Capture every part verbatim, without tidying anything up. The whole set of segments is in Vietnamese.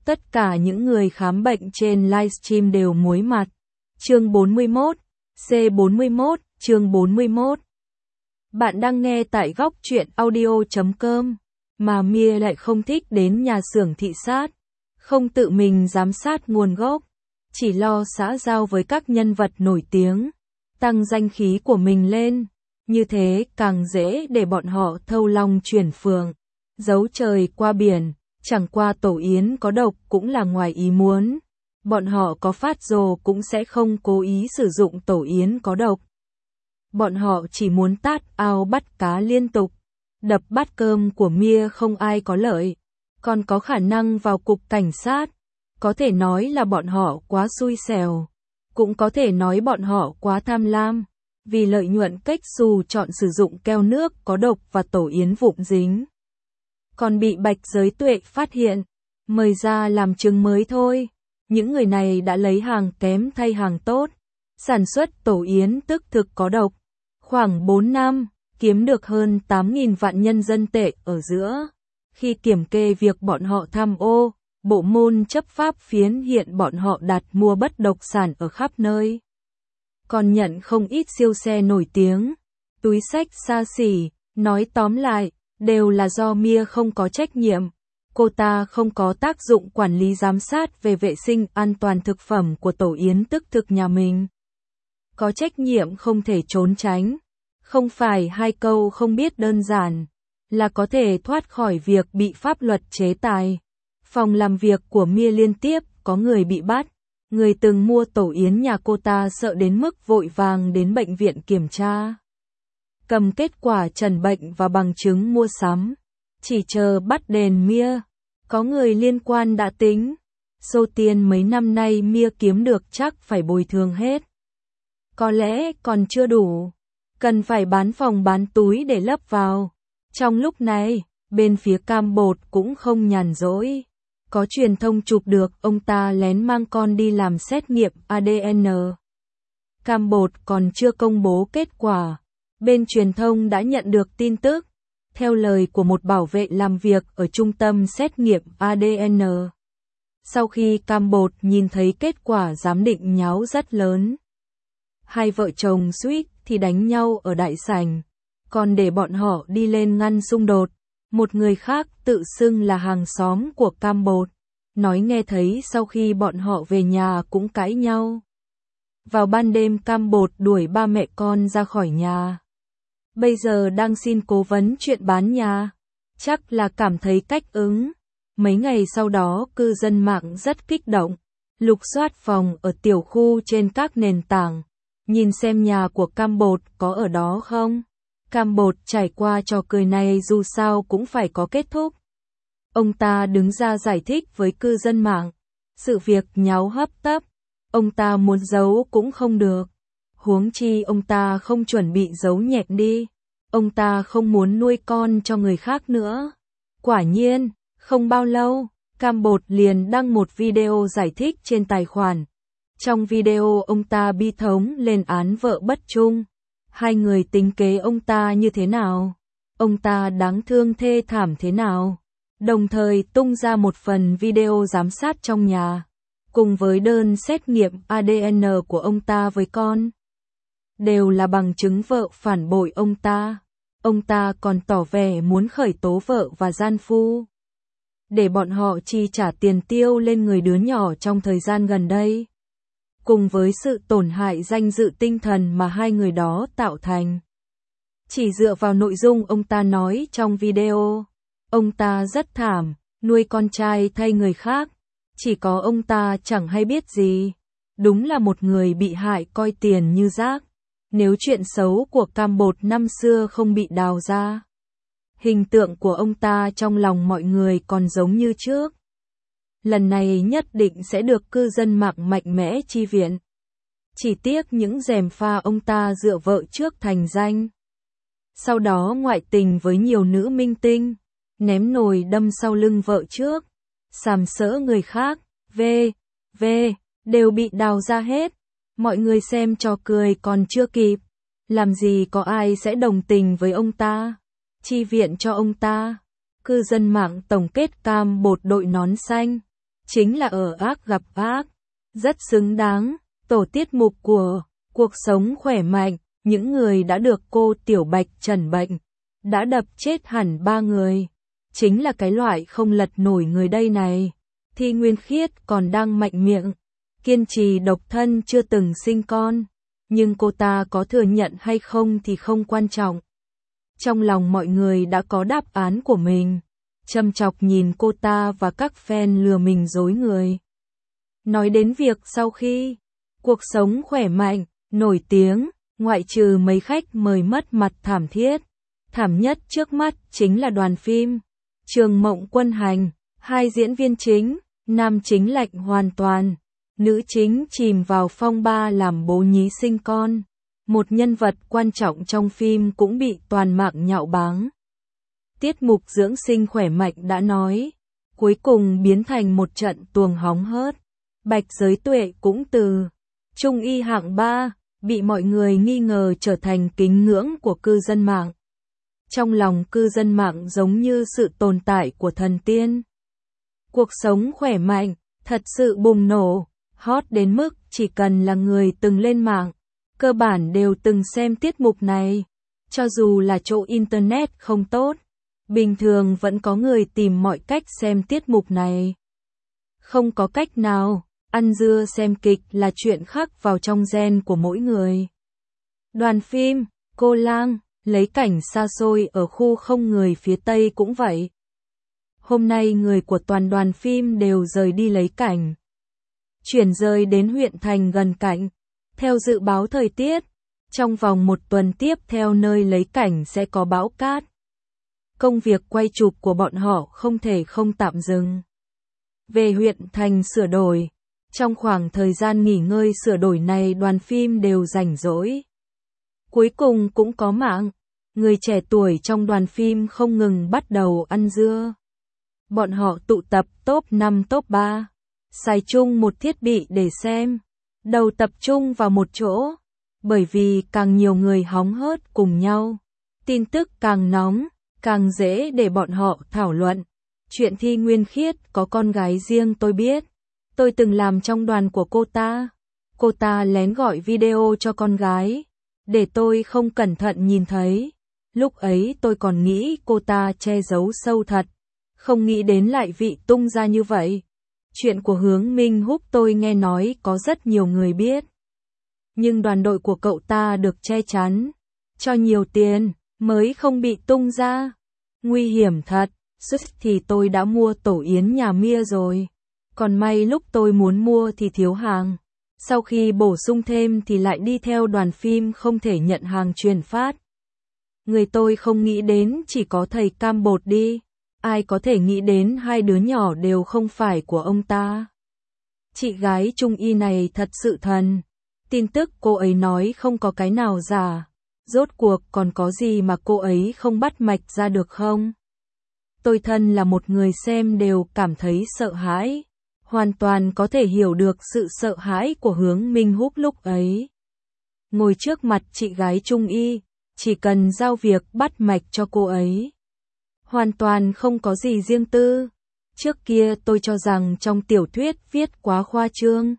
Tất cả những người khám bệnh trên livestream đều muối mặt. Chương bốn mươi mốt, C bốn mươi mốt, chương bốn mươi mốt. Bạn đang nghe tại góc truyện audio chấm com, mà Mia lại không thích đến nhà xưởng thị sát, không tự mình giám sát nguồn gốc, chỉ lo xã giao với các nhân vật nổi tiếng, tăng danh khí của mình lên, như thế càng dễ để bọn họ thâu long chuyển phượng, giấu trời qua biển. Chẳng qua tổ yến có độc cũng là ngoài ý muốn. Bọn họ có phát rồ cũng sẽ không cố ý sử dụng tổ yến có độc. Bọn họ chỉ muốn tát ao bắt cá liên tục. Đập bát cơm của Mia không ai có lợi. Còn có khả năng vào cục cảnh sát. Có thể nói là bọn họ quá xui xẻo. Cũng có thể nói bọn họ quá tham lam. Vì lợi nhuận cách xù chọn sử dụng keo nước có độc và tổ yến vụn dính. Còn bị Bạch Giới Tuệ phát hiện, mời ra làm chứng mới thôi. Những người này đã lấy hàng kém thay hàng tốt, sản xuất tổ yến tức thực có độc. Khoảng bốn năm, kiếm được hơn tám nghìn vạn nhân dân tệ ở giữa. Khi kiểm kê việc bọn họ tham ô, bộ môn chấp pháp phiến hiện bọn họ đặt mua bất động sản ở khắp nơi. Còn nhận không ít siêu xe nổi tiếng, túi xách xa xỉ, nói tóm lại. Đều là do Mia không có trách nhiệm. Cô ta không có tác dụng quản lý giám sát về vệ sinh an toàn thực phẩm của tổ yến tức thực nhà mình. Có trách nhiệm không thể trốn tránh. Không phải hai câu không biết đơn giản, là có thể thoát khỏi việc bị pháp luật chế tài. Phòng làm việc của Mia liên tiếp có người bị bắt. Người từng mua tổ yến nhà cô ta sợ đến mức vội vàng đến bệnh viện kiểm tra. Cầm kết quả trần bệnh và bằng chứng mua sắm, chỉ chờ bắt đền Mia. Có người liên quan đã tính, số tiền mấy năm nay Mia kiếm được chắc phải bồi thường hết. Có lẽ còn chưa đủ, cần phải bán phòng bán túi để lấp vào. Trong lúc này, bên phía Cam Bột cũng không nhàn rỗi. Có truyền thông chụp được ông ta lén mang con đi làm xét nghiệm a đê en. Cam Bột còn chưa công bố kết quả. Bên truyền thông đã nhận được tin tức, theo lời của một bảo vệ làm việc ở trung tâm xét nghiệm a đê en. Sau khi Cam Bột nhìn thấy kết quả giám định nháo rất lớn. Hai vợ chồng suýt thì đánh nhau ở đại sảnh, còn để bọn họ đi lên ngăn xung đột. Một người khác tự xưng là hàng xóm của Cam Bột, nói nghe thấy sau khi bọn họ về nhà cũng cãi nhau. Vào ban đêm Cam Bột đuổi ba mẹ con ra khỏi nhà. Bây giờ đang xin cố vấn chuyện bán nhà, chắc là cảm thấy cách ứng. Mấy ngày sau đó cư dân mạng rất kích động, lục soát phòng ở tiểu khu trên các nền tảng, nhìn xem nhà của Cam Bột có ở đó không. Cam Bột trải qua trò cười này dù sao cũng phải có kết thúc. Ông ta đứng ra giải thích với cư dân mạng, sự việc nháo hấp tấp, ông ta muốn giấu cũng không được. Huống chi ông ta không chuẩn bị giấu nhẹm đi. Ông ta không muốn nuôi con cho người khác nữa. Quả nhiên, không bao lâu, Cam Bột liền đăng một video giải thích trên tài khoản. Trong video ông ta bi thống lên án vợ bất trung. Hai người tính kế ông ta như thế nào? Ông ta đáng thương thê thảm thế nào? Đồng thời tung ra một phần video giám sát trong nhà, cùng với đơn xét nghiệm a đê en của ông ta với con. Đều là bằng chứng vợ phản bội ông ta. Ông ta còn tỏ vẻ muốn khởi tố vợ và gian phu, để bọn họ chi trả tiền tiêu lên người đứa nhỏ trong thời gian gần đây. Cùng với sự tổn hại danh dự tinh thần mà hai người đó tạo thành. Chỉ dựa vào nội dung ông ta nói trong video, ông ta rất thảm, nuôi con trai thay người khác. Chỉ có ông ta chẳng hay biết gì. Đúng là một người bị hại coi tiền như rác. Nếu chuyện xấu của Cam Bột năm xưa không bị đào ra, hình tượng của ông ta trong lòng mọi người còn giống như trước. Lần này nhất định sẽ được cư dân mạng mạnh mẽ chi viện. Chỉ tiếc những gièm pha ông ta dựa vợ trước thành danh. Sau đó ngoại tình với nhiều nữ minh tinh, ném nồi đâm sau lưng vợ trước, sàm sỡ người khác, v, v, đều bị đào ra hết. Mọi người xem trò cười còn chưa kịp, làm gì có ai sẽ đồng tình với ông ta, chi viện cho ông ta. Cư dân mạng tổng kết Cam Bột đội nón xanh, chính là ở ác gặp ác. Rất xứng đáng, tổ tiết mục của Cuộc Sống Khỏe Mạnh, những người đã được cô Tiểu Bạch trần bệnh, đã đập chết hẳn ba người. Chính là cái loại không lật nổi người đây này. Thi Nguyên Khiết còn đang mạnh miệng, kiên trì độc thân chưa từng sinh con. Nhưng cô ta có thừa nhận hay không thì không quan trọng. Trong lòng mọi người đã có đáp án của mình. Châm chọc nhìn cô ta và các fan lừa mình dối người. Nói đến việc sau khi Cuộc Sống Khỏe Mạnh nổi tiếng, ngoại trừ mấy khách mời mất mặt thảm thiết, thảm nhất trước mắt chính là đoàn phim Trường Mộng Quân Hành. Hai diễn viên chính, nam chính lạnh hoàn toàn, nữ chính chìm vào phong ba làm bố nhí sinh con. Một nhân vật quan trọng trong phim cũng bị toàn mạng nhạo báng. Tiết mục dưỡng sinh khỏe mạnh đã nói, cuối cùng biến thành một trận tuồng hóng hớt. Bạch Giới Tuệ cũng từ trung y hạng ba, bị mọi người nghi ngờ trở thành kính ngưỡng của cư dân mạng. Trong lòng cư dân mạng giống như sự tồn tại của thần tiên. Cuộc Sống Khỏe Mạnh thật sự bùng nổ, hot đến mức chỉ cần là người từng lên mạng, cơ bản đều từng xem tiết mục này. Cho dù là chỗ internet không tốt, bình thường vẫn có người tìm mọi cách xem tiết mục này. Không có cách nào, ăn dưa xem kịch là chuyện khắc vào trong gen của mỗi người. Đoàn phim Cô Lang lấy cảnh xa xôi ở khu không người phía Tây cũng vậy. Hôm nay người của toàn đoàn phim đều rời đi lấy cảnh, chuyển rời đến huyện thành gần cạnh. Theo dự báo thời tiết, trong vòng một tuần tiếp theo nơi lấy cảnh sẽ có bão cát. Công việc quay chụp của bọn họ không thể không tạm dừng. Về huyện thành sửa đổi, trong khoảng thời gian nghỉ ngơi sửa đổi này đoàn phim đều rảnh rỗi. Cuối cùng cũng có mạng, người trẻ tuổi trong đoàn phim không ngừng bắt đầu ăn dưa. Bọn họ tụ tập top năm top ba, xài chung một thiết bị để xem, đầu tập trung vào một chỗ, bởi vì càng nhiều người hóng hớt cùng nhau, tin tức càng nóng, càng dễ để bọn họ thảo luận. Chuyện Thi Nguyên Khiết có con gái riêng tôi biết, tôi từng làm trong đoàn của cô ta. Cô ta lén gọi video cho con gái, để tôi không cẩn thận nhìn thấy. Lúc ấy tôi còn nghĩ cô ta che giấu sâu thật, không nghĩ đến lại vị tung ra như vậy. Chuyện của Hướng Minh Húc tôi nghe nói có rất nhiều người biết. Nhưng đoàn đội của cậu ta được che chắn, cho nhiều tiền, mới không bị tung ra. Nguy hiểm thật, sức thì tôi đã mua tổ yến nhà Mia rồi. Còn may lúc tôi muốn mua thì thiếu hàng. Sau khi bổ sung thêm thì lại đi theo đoàn phim không thể nhận hàng truyền phát. Người tôi không nghĩ đến chỉ có thầy cam bột đi. Ai có thể nghĩ đến hai đứa nhỏ đều không phải của ông ta. Chị gái trung y này thật sự thần. Tin tức cô ấy nói không có cái nào giả. Rốt cuộc còn có gì mà cô ấy không bắt mạch ra được không? Tôi thân là một người xem đều cảm thấy sợ hãi. Hoàn toàn có thể hiểu được sự sợ hãi của Hướng Minh Húc lúc ấy. Ngồi trước mặt chị gái trung y, chỉ cần giao việc bắt mạch cho cô ấy. Hoàn toàn không có gì riêng tư. Trước kia tôi cho rằng trong tiểu thuyết viết quá khoa trương.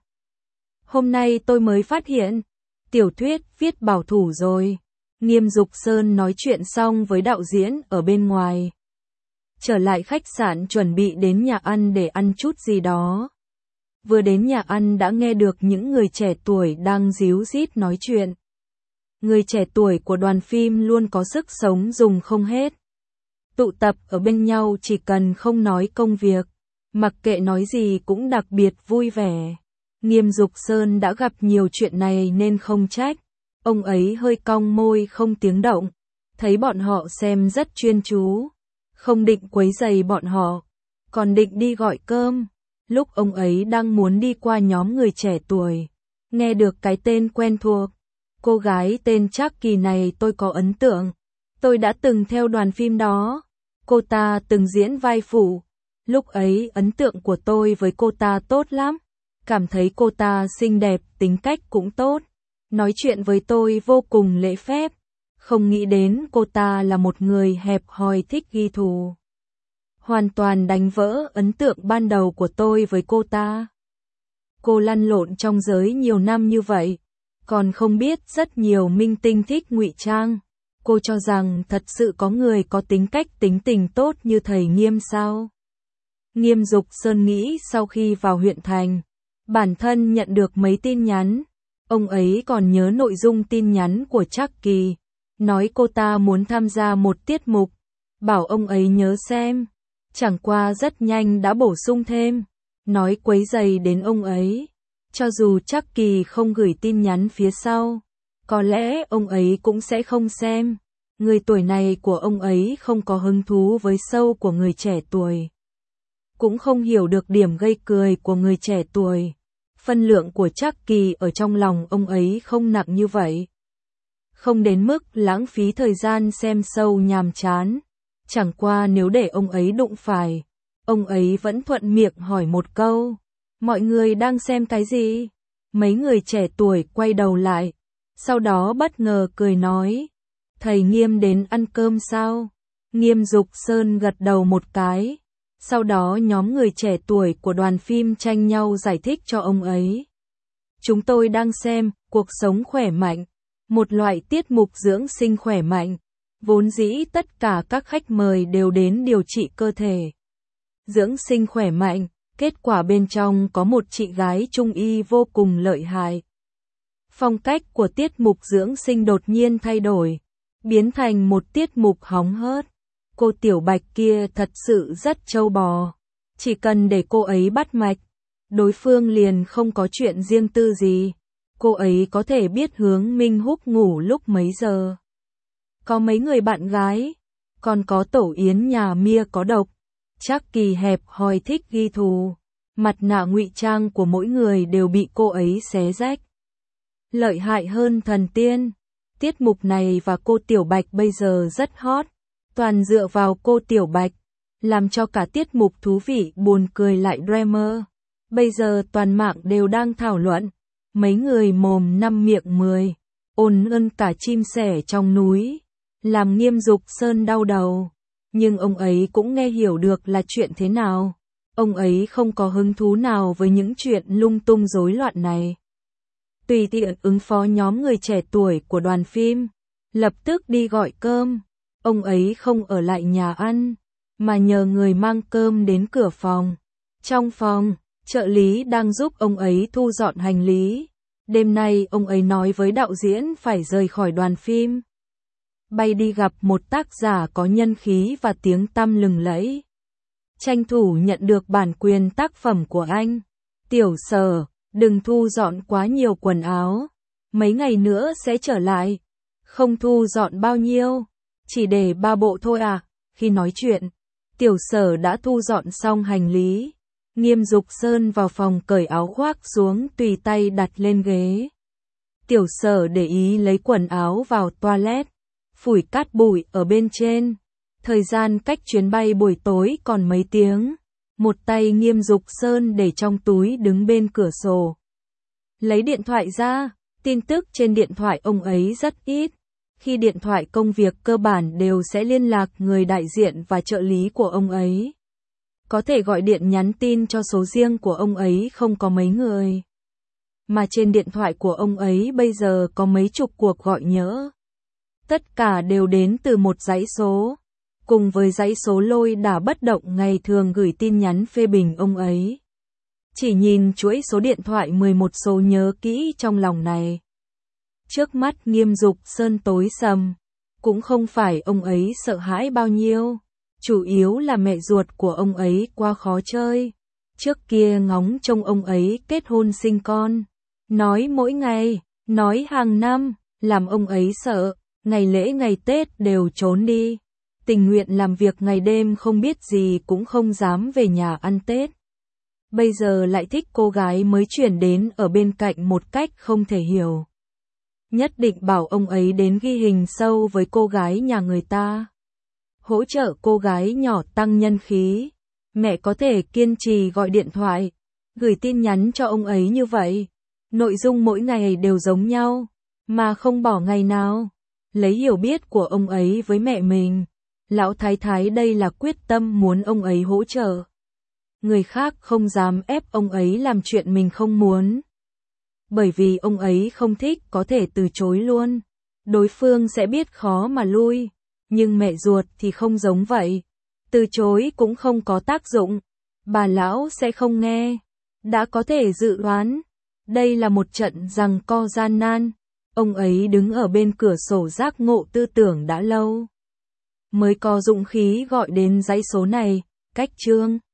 Hôm nay tôi mới phát hiện, tiểu thuyết viết bảo thủ rồi. Nghiêm Dục Sơn nói chuyện xong với đạo diễn ở bên ngoài. Trở lại khách sạn chuẩn bị đến nhà ăn để ăn chút gì đó. Vừa đến nhà ăn đã nghe được những người trẻ tuổi đang díu dít nói chuyện. Người trẻ tuổi của đoàn phim luôn có sức sống dùng không hết. Tụ tập ở bên nhau chỉ cần không nói công việc, mặc kệ nói gì cũng đặc biệt vui vẻ. Nghiêm Dục Sơn đã gặp nhiều chuyện này nên không trách. Ông ấy hơi cong môi không tiếng động, thấy bọn họ xem rất chuyên chú, không định quấy rầy bọn họ, còn định đi gọi cơm. Lúc ông ấy đang muốn đi qua nhóm người trẻ tuổi, nghe được cái tên quen thuộc. Cô gái tên Trác Kỳ này tôi có ấn tượng. Tôi đã từng theo đoàn phim đó. Cô ta từng diễn vai phụ. Lúc ấy ấn tượng của tôi với cô ta tốt lắm. Cảm thấy cô ta xinh đẹp, tính cách cũng tốt. Nói chuyện với tôi vô cùng lễ phép. Không nghĩ đến cô ta là một người hẹp hòi thích ghi thù. hoàn toàn đánh vỡ ấn tượng ban đầu của tôi với cô ta. Cô lăn lộn trong giới nhiều năm như vậy, còn không biết rất nhiều minh tinh thích ngụy trang. Cô cho rằng thật sự có người có tính cách tính tình tốt như thầy Nghiêm sao? Nghiêm Dục Sơn nghĩ sau khi vào huyện thành, bản thân nhận được mấy tin nhắn. Ông ấy còn nhớ nội dung tin nhắn của Trác Kỳ, nói cô ta muốn tham gia một tiết mục, bảo ông ấy nhớ xem. Chẳng qua rất nhanh đã bổ sung thêm, nói quấy rầy đến ông ấy. Cho dù Trác Kỳ không gửi tin nhắn phía sau, có lẽ ông ấy cũng sẽ không xem. Người tuổi này của ông ấy không có hứng thú với show của người trẻ tuổi, cũng không hiểu được điểm gây cười của người trẻ tuổi. Phân lượng của Trác Kỳ ở trong lòng ông ấy không nặng như vậy. Không đến mức lãng phí thời gian xem show nhàm chán. Chẳng qua nếu để ông ấy đụng phải, ông ấy vẫn thuận miệng hỏi một câu, mọi người đang xem cái gì? Mấy người trẻ tuổi quay đầu lại, sau đó bất ngờ cười nói, thầy Nghiêm đến ăn cơm sao? Nghiêm Dục Sơn gật đầu một cái. Sau đó nhóm người trẻ tuổi của đoàn phim tranh nhau giải thích cho ông ấy. Chúng tôi đang xem Cuộc Sống Khỏe Mạnh, một loại tiết mục dưỡng sinh khỏe mạnh. Vốn dĩ tất cả các khách mời đều đến điều trị cơ thể, dưỡng sinh khỏe mạnh, kết quả bên trong có một chị gái trung y vô cùng lợi hại. Phong cách của tiết mục dưỡng sinh đột nhiên thay đổi, biến thành một tiết mục hóng hớt. Cô Tiểu Bạch kia thật sự rất trâu bò, chỉ cần để cô ấy bắt mạch, đối phương liền không có chuyện riêng tư gì. Cô ấy có thể biết hướng Minh Húc ngủ lúc mấy giờ, có mấy người bạn gái, còn có tổ yến nhà Mia có độc. Trác Kỳ hẹp hòi thích ghi thù, mặt nạ ngụy trang của mỗi người đều bị cô ấy xé rách. Lợi hại hơn thần tiên. Tiết mục này và cô Tiểu Bạch bây giờ rất hot, toàn dựa vào cô Tiểu Bạch, làm cho cả tiết mục thú vị buồn cười lại drama. Bây giờ toàn mạng đều đang thảo luận, mấy người mồm năm miệng mười, ồn ơn cả chim sẻ trong núi, làm Nghiêm Dục Sơn đau đầu. Nhưng ông ấy cũng nghe hiểu được là chuyện thế nào. Ông ấy không có hứng thú nào với những chuyện lung tung rối loạn này. Tùy tiện ứng phó nhóm người trẻ tuổi của đoàn phim, lập tức đi gọi cơm. Ông ấy không ở lại nhà ăn, mà nhờ người mang cơm đến cửa phòng. Trong phòng, trợ lý đang giúp ông ấy thu dọn hành lý. Đêm nay ông ấy nói với đạo diễn phải rời khỏi đoàn phim, bay đi gặp một tác giả có nhân khí và tiếng tăm lừng lẫy, tranh thủ nhận được bản quyền tác phẩm của anh. Tiểu Sở, đừng thu dọn quá nhiều quần áo, mấy ngày nữa sẽ trở lại. Không thu dọn bao nhiêu, chỉ để ba bộ thôi à? Khi nói chuyện, Tiểu Sở đã thu dọn xong hành lý. Nghiêm Dục Sơn vào phòng cởi áo khoác xuống tùy tay đặt lên ghế. Tiểu Sở để ý lấy quần áo vào toilet, phủi cát bụi ở bên trên. Thời gian cách chuyến bay buổi tối còn mấy tiếng. Một tay Nghiêm Dục Sơn để trong túi đứng bên cửa sổ. Lấy điện thoại ra, tin tức trên điện thoại ông ấy rất ít. Khi điện thoại công việc cơ bản đều sẽ liên lạc người đại diện và trợ lý của ông ấy. Có thể gọi điện nhắn tin cho số riêng của ông ấy không có mấy người. Mà trên điện thoại của ông ấy bây giờ có mấy chục cuộc gọi nhỡ. Tất cả đều đến từ một dãy số, cùng với dãy số lôi đả bất động ngày thường gửi tin nhắn phê bình ông ấy. Chỉ nhìn chuỗi số điện thoại mười một số nhớ kỹ trong lòng này. Trước mắt Nghiêm Dục Sơn tối sầm, cũng không phải ông ấy sợ hãi bao nhiêu, chủ yếu là mẹ ruột của ông ấy quá khó chơi. Trước kia ngóng trông ông ấy kết hôn sinh con, nói mỗi ngày, nói hàng năm, làm ông ấy sợ, ngày lễ ngày Tết đều trốn đi, tình nguyện làm việc ngày đêm không biết gì cũng không dám về nhà ăn Tết. Bây giờ lại thích cô gái mới chuyển đến ở bên cạnh một cách không thể hiểu. Nhất định bảo ông ấy đến ghi hình sâu với cô gái nhà người ta, hỗ trợ cô gái nhỏ tăng nhân khí. Mẹ có thể kiên trì gọi điện thoại, gửi tin nhắn cho ông ấy như vậy. Nội dung mỗi ngày đều giống nhau, mà không bỏ ngày nào. Lấy hiểu biết của ông ấy với mẹ mình, Lão thái thái đây là quyết tâm muốn ông ấy hỗ trợ. Người khác không dám ép ông ấy làm chuyện mình không muốn. Bởi vì ông ấy không thích có thể từ chối luôn. Đối phương sẽ biết khó mà lui. Nhưng mẹ ruột thì không giống vậy. Từ chối cũng không có tác dụng. Bà lão sẽ không nghe. Đã có thể dự đoán. Đây là một trận giằng co gian nan. Ông ấy đứng ở bên cửa sổ giác ngộ tư tưởng đã lâu. Mới có dũng khí gọi đến dãy số này, cách chương.